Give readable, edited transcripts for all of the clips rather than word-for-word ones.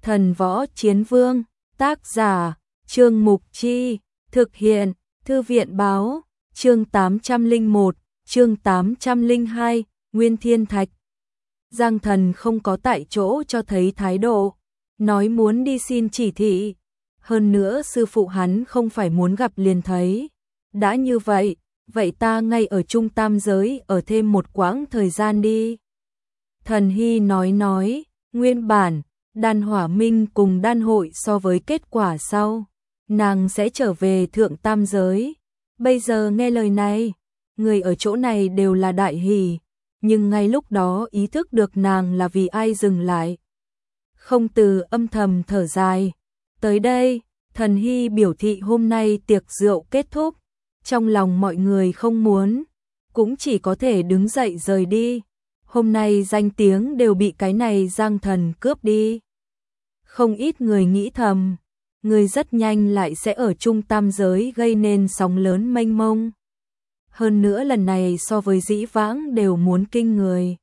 Thần Võ Chiến Vương, tác giả, Trương Mục Chi, thực hiện, Thư viện báo, chương 801, chương 802, Nguyên Thiên Thạch. Giang Thần không có tại chỗ cho thấy thái độ, nói muốn đi xin chỉ thị. Hơn nữa sư phụ hắn không phải muốn gặp liền thấy. Đã như vậy, vậy ta ngay ở Trung Tam Giới ở thêm một quãng thời gian đi. Thần Hy nói, nguyên bản, Đan Hỏa Minh cùng Đan Hội so với kết quả sau, nàng sẽ trở về Thượng Tam Giới. Bây giờ nghe lời này, người ở chỗ này đều là đại hỉ, nhưng ngay lúc đó ý thức được nàng là vì ai dừng lại. Không từ âm thầm thở dài. Tới đây, Thần Hy biểu thị hôm nay tiệc rượu kết thúc, trong lòng mọi người không muốn, cũng chỉ có thể đứng dậy rời đi. Hôm nay danh tiếng đều bị cái này Giang Thần cướp đi. Không ít người nghĩ thầm, người rất nhanh lại sẽ ở Trung Tam Giới gây nên sóng lớn mênh mông. Hơn nữa lần này so với dĩ vãng đều muốn kinh người.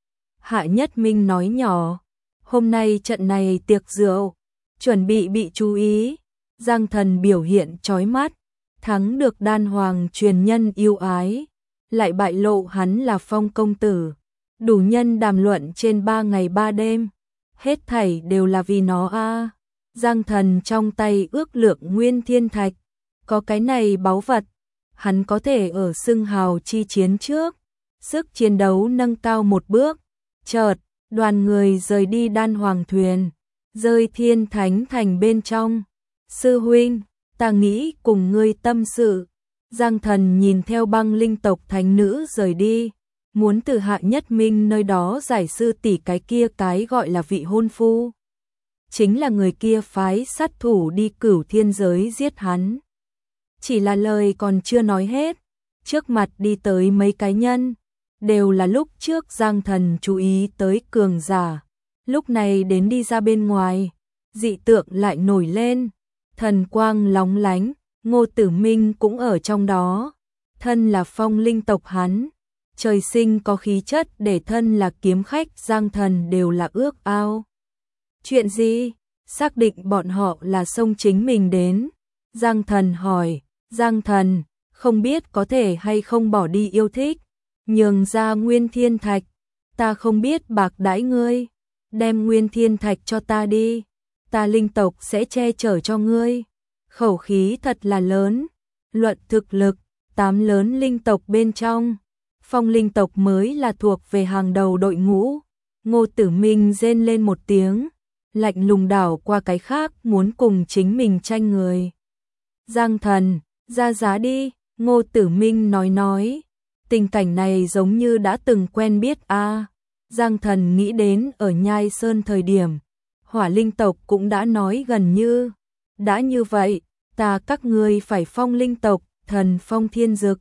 Hạ Nhất Minh nói nhỏ, hôm nay trận này tiệc rượu, chuẩn bị chú ý. Giang Thần biểu hiện chói mắt, thắng được Đan Hoàng truyền nhân yêu ái, lại bại lộ hắn là Phong công tử. Đủ nhân đàm luận trên 3 ngày 3 đêm, hết thảy đều là vì nó a. Giang Thần trong tay ước lượng Nguyên Thiên Thạch, có cái này báu vật, hắn có thể ở xưng hào chi chiến trước, sức chiến đấu nâng cao một bước. Chợt, đoàn người rời đi Đan Hoàng thuyền, rơi Thiên Thánh thành bên trong. Sư huynh, ta nghĩ cùng ngươi tâm sự. Giang Thần nhìn theo Băng Linh tộc thánh nữ rời đi, muốn từ Hạ Nhất Minh nơi đó giải sư tỷ cái kia cái gọi là vị hôn phu. Chính là người kia phái sát thủ đi Cửu Thiên giới giết hắn. Chỉ là lời còn chưa nói hết, trước mặt đi tới mấy cái nhân, đều là lúc trước Giang Thần chú ý tới cường giả. Lúc này đến đi ra bên ngoài, dị tượng lại nổi lên, thần quang lóng lánh, Ngô Tử Minh cũng ở trong đó. Thân là Phong Linh tộc hắn, trời sinh có khí chất để thân là kiếm khách Giang Thần đều là ước ao. Chuyện gì? Xác định bọn họ là xông chính mình đến. Giang Thần hỏi, Giang Thần, không biết có thể hay không bỏ đi yêu thích, nhường ra Nguyên Thiên Thạch, ta không biết bạc đãi ngươi, đem Nguyên Thiên Thạch cho ta đi, ta linh tộc sẽ che chở cho ngươi. Khẩu khí thật là lớn, luận thực lực, 8 lớn linh tộc bên trong, Phong Linh tộc mới là thuộc về hàng đầu đội ngũ. Ngô Tử Minh rên lên một tiếng, lạnh lùng đảo qua cái khác muốn cùng chính mình tranh người. Giang Thần, ra giá đi, Ngô Tử Minh nói, tình cảnh này giống như đã từng quen biết a. Giang Thần nghĩ đến ở Nhai Sơn thời điểm, Hỏa Linh tộc cũng đã nói gần như, đã như vậy, ta các ngươi phải Phong Linh tộc, thần Phong Thiên Dực.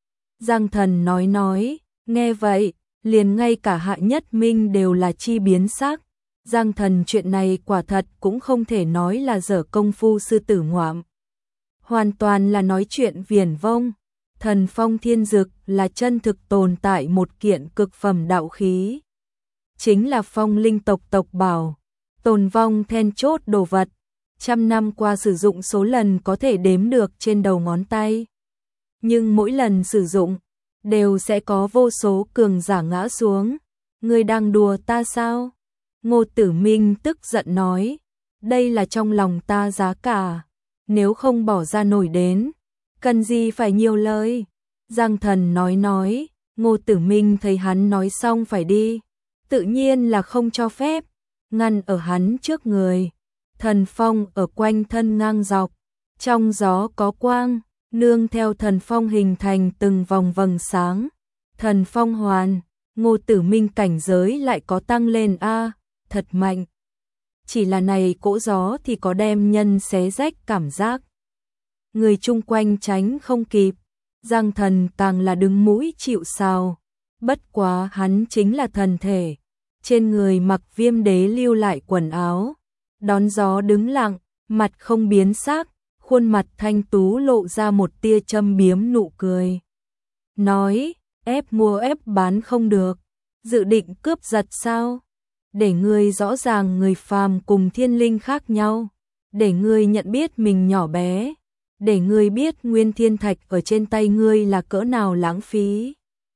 Giang Thần nói, nghe vậy, liền ngay cả Hạ Nhất Minh đều là chi biến sắc. Giang Thần chuyện này quả thật cũng không thể nói là dở công phu sư tử ngoạm. Hoàn toàn là nói chuyện viển vông. Thần Phong Thiên Dực là chân thực tồn tại một kiện cực phẩm đạo khí. Chính là Phong Linh tộc tộc bảo, tồn vong then chốt đồ vật. 100 năm qua sử dụng số lần có thể đếm được trên đầu ngón tay. Nhưng mỗi lần sử dụng, đều sẽ có vô số cường giả ngã xuống. Ngươi đang đùa ta sao? Ngô Tử Minh tức giận nói, đây là trong lòng ta giá cả, nếu không bỏ ra nổi đến, cần gì phải nhiều lời. Giang Thần nói, Ngô Tử Minh thấy hắn nói xong phải đi, tự nhiên là không cho phép, ngăn ở hắn trước người. Thần phong ở quanh thân ngang dọc, trong gió có quang, nương theo thần phong hình thành từng vòng vầng sáng. Thần phong hoàn, Ngô Tử Minh cảnh giới lại có tăng lên a, thật mạnh. Chỉ là này cỗ gió thì có đem nhân xé rách cảm giác. Người chung quanh tránh không kịp, Giang Thần càng là đứng mũi chịu sào. Bất quá hắn chính là thần thể, trên người mặc Viêm Đế lưu lại quần áo, đón gió đứng lặng, mặt không biến sắc, khuôn mặt thanh tú lộ ra một tia châm biếm nụ cười. Nói, ép mua ép bán không được, dự định cướp giật sao? để ngươi rõ ràng người phàm cùng thiên linh khác nhau, để ngươi nhận biết mình nhỏ bé, để ngươi biết nguyên thiên thạch ở trên tay ngươi là cỡ nào lãng phí.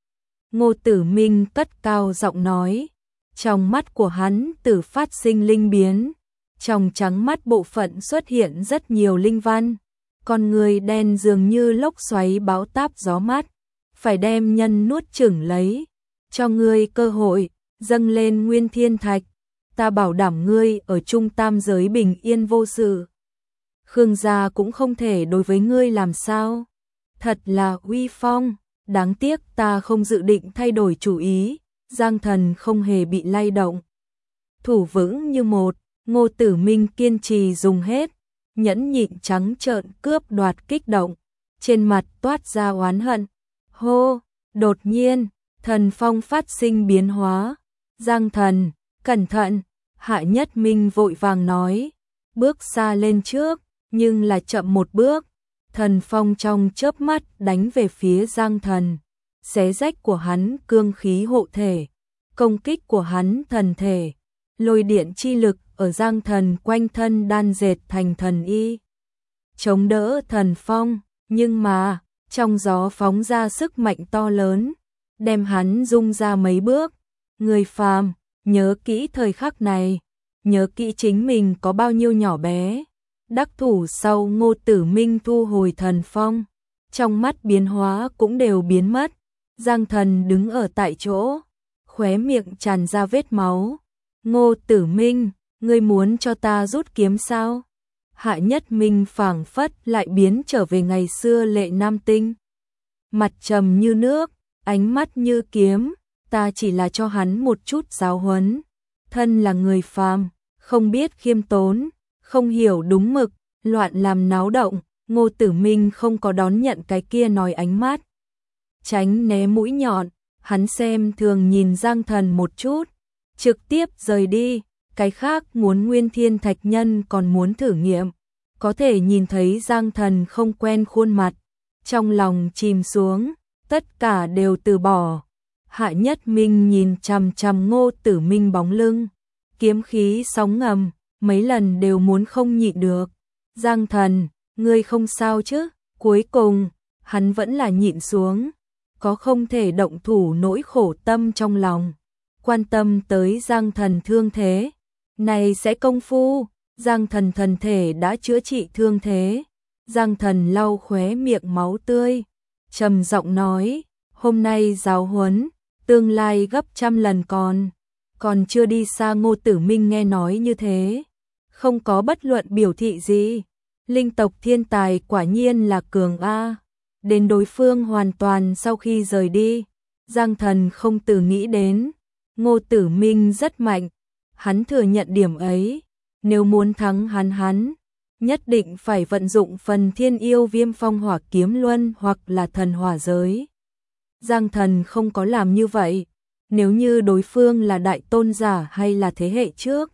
Ngô Tử Minh cất cao giọng nói, trong mắt của hắn từ phát sinh linh biến, trong trắng mắt bộ phận xuất hiện rất nhiều linh văn, con người đen dường như lốc xoáy bão táp gió mát, phải đem nhân nuốt chửng lấy, cho ngươi cơ hội, dâng lên nguyên thiên thạch, ta bảo đảm ngươi ở trung tam giới bình yên vô sự. Khương gia cũng không thể đối với ngươi làm sao, thật là uy phong, đáng tiếc ta không dự định thay đổi chủ ý. Giang Thần không hề bị lay động, thủ vững như một. Ngô Tử Minh kiên trì dùng hết, nhẫn nhịn trắng trợn cướp đoạt kích động, trên mặt toát ra oán hận. Hô, đột nhiên, thần phong phát sinh biến hóa. Giang Thần, cẩn thận, Hạ Nhất Minh vội vàng nói, bước xa lên trước, nhưng là chậm một bước, thần phong trong chớp mắt đánh về phía Giang Thần, xé rách của hắn cương khí hộ thể, công kích của hắn thần thể, lôi điện chi lực ở Giang Thần quanh thân đan dệt thành thần y, chống đỡ thần phong, nhưng mà, trong gió phóng ra sức mạnh to lớn, đem hắn rung ra mấy bước. Người phàm, nhớ kỹ thời khắc này, nhớ kỹ chính mình có bao nhiêu nhỏ bé. Đắc thủ sau Ngô Tử Minh thu hồi thần phong, trong mắt biến hóa cũng đều biến mất. Giang Thần đứng ở tại chỗ, khóe miệng tràn ra vết máu. Ngô Tử Minh, ngươi muốn cho ta rút kiếm sao? Hạ Nhất Minh phảng phất lại biến trở về ngày xưa lệ nam tinh. Mặt trầm như nước, ánh mắt như kiếm, ta chỉ là cho hắn một chút giáo huấn. Thân là người phàm, không biết khiêm tốn, không hiểu đúng mực, loạn làm náo động. Ngô Tử Minh không có đón nhận cái kia nói ánh mắt, tránh né mũi nhọn, hắn xem thường nhìn Giang Thần một chút, trực tiếp rời đi. Cái khác muốn nguyên thiên thạch nhân còn muốn thử nghiệm, có thể nhìn thấy Giang Thần không quen khuôn mặt, trong lòng chìm xuống, tất cả đều từ bỏ. Hạ Nhất Minh nhìn chằm chằm Ngô Tử Minh bóng lưng, kiếm khí sóng ngầm, mấy lần đều muốn không nhịn được. Giang Thần, ngươi không sao chứ? Cuối cùng, hắn vẫn là nhịn xuống, có không thể động thủ nỗi khổ tâm trong lòng, quan tâm tới Giang Thần thương thế. Này sẽ công phu, Giang Thần thần thể đã chữa trị thương thế. Giang Thần lau khóe miệng máu tươi, trầm giọng nói, hôm nay giáo huấn, tương lai gấp trăm lần còn chưa đi xa. Ngô Tử Minh nghe nói như thế, không có bất luận biểu thị gì. Linh tộc thiên tài quả nhiên là cường a. Đến đối phương hoàn toàn sau khi rời đi, Giang Thần không từ nghĩ đến, Ngô Tử Minh rất mạnh, hắn thừa nhận điểm ấy, nếu muốn thắng hắn nhất định phải vận dụng phần thiên yêu viêm phong hỏa kiếm luân hoặc là thần hỏa giới. Giang Thần không có làm như vậy, nếu như đối phương là đại tôn giả hay là thế hệ trước,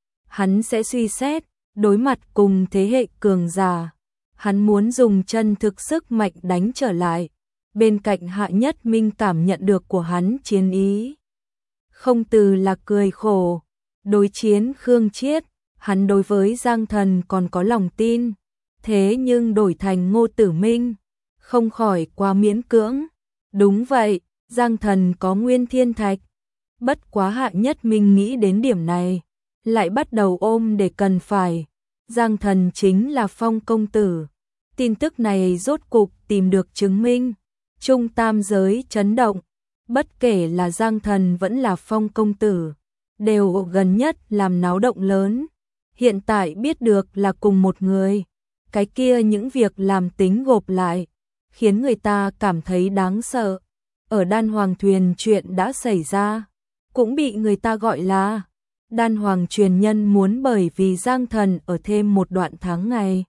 hắn sẽ suy xét, đối mặt cùng thế hệ cường giả, hắn muốn dùng chân thực sức mạnh đánh trở lại. Bên cạnh Hạ Nhất Minh cảm nhận được của hắn chiến ý, không từ là cười khổ. Đối chiến Khương Chiết, hắn đối với Giang Thần còn có lòng tin, thế nhưng đổi thành Ngô Tử Minh, không khỏi quá miễn cưỡng. Đúng vậy, Giang Thần có nguyên thiên thạch, bất quá Hạ Nhất Minh nghĩ đến điểm này, lại bắt đầu ôm để cần phải. Giang Thần chính là Phong công tử. Tin tức này rốt cục tìm được chứng minh, trung tam giới chấn động, bất kể là Giang Thần vẫn là Phong công tử, đều gần nhất làm náo động lớn. Hiện tại biết được là cùng một người, cái kia những việc làm tính gộp lại, khiến người ta cảm thấy đáng sợ. Ở Đan Hoàng Thuyền chuyện đã xảy ra, cũng bị người ta gọi là Đan Hoàng truyền nhân muốn bởi vì Giang Thần ở thêm một đoạn tháng ngày.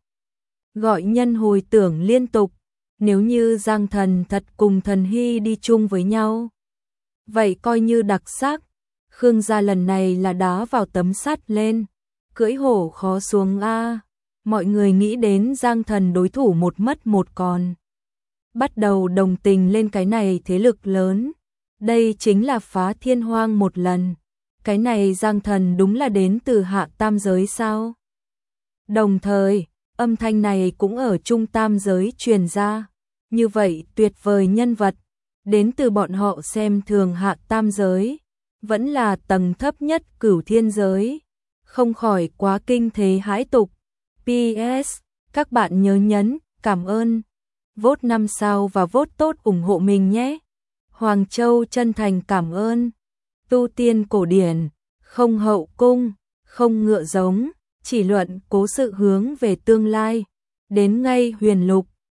Gọi nhân hồi tưởng liên tục, nếu như Giang Thần thật cùng Thần Hy đi chung với nhau, vậy coi như đặc sắc. Khương gia lần này là đá vào tấm sắt lên, cưỡi hổ khó xuống a. Mọi người nghĩ đến Giang Thần đối thủ một mất một còn, bắt đầu đồng tình lên cái này thế lực lớn. Đây chính là phá thiên hoang một lần, cái này Giang Thần đúng là đến từ hạ tam giới sao? Đồng thời, âm thanh này cũng ở trung tam giới truyền ra. Như vậy tuyệt vời nhân vật, đến từ bọn họ xem thường hạ tam giới, vẫn là tầng thấp nhất cửu thiên giới, không khỏi quá kinh thế hãi tục. PS, các bạn nhớ nhấn, cảm ơn, vote 5 sao và vote tốt ủng hộ mình nhé. Hoàng Châu chân thành cảm ơn. Tu tiên cổ điển, không hậu cung, không ngựa giống, chỉ luận cố sự hướng về tương lai, đến ngay huyền lục.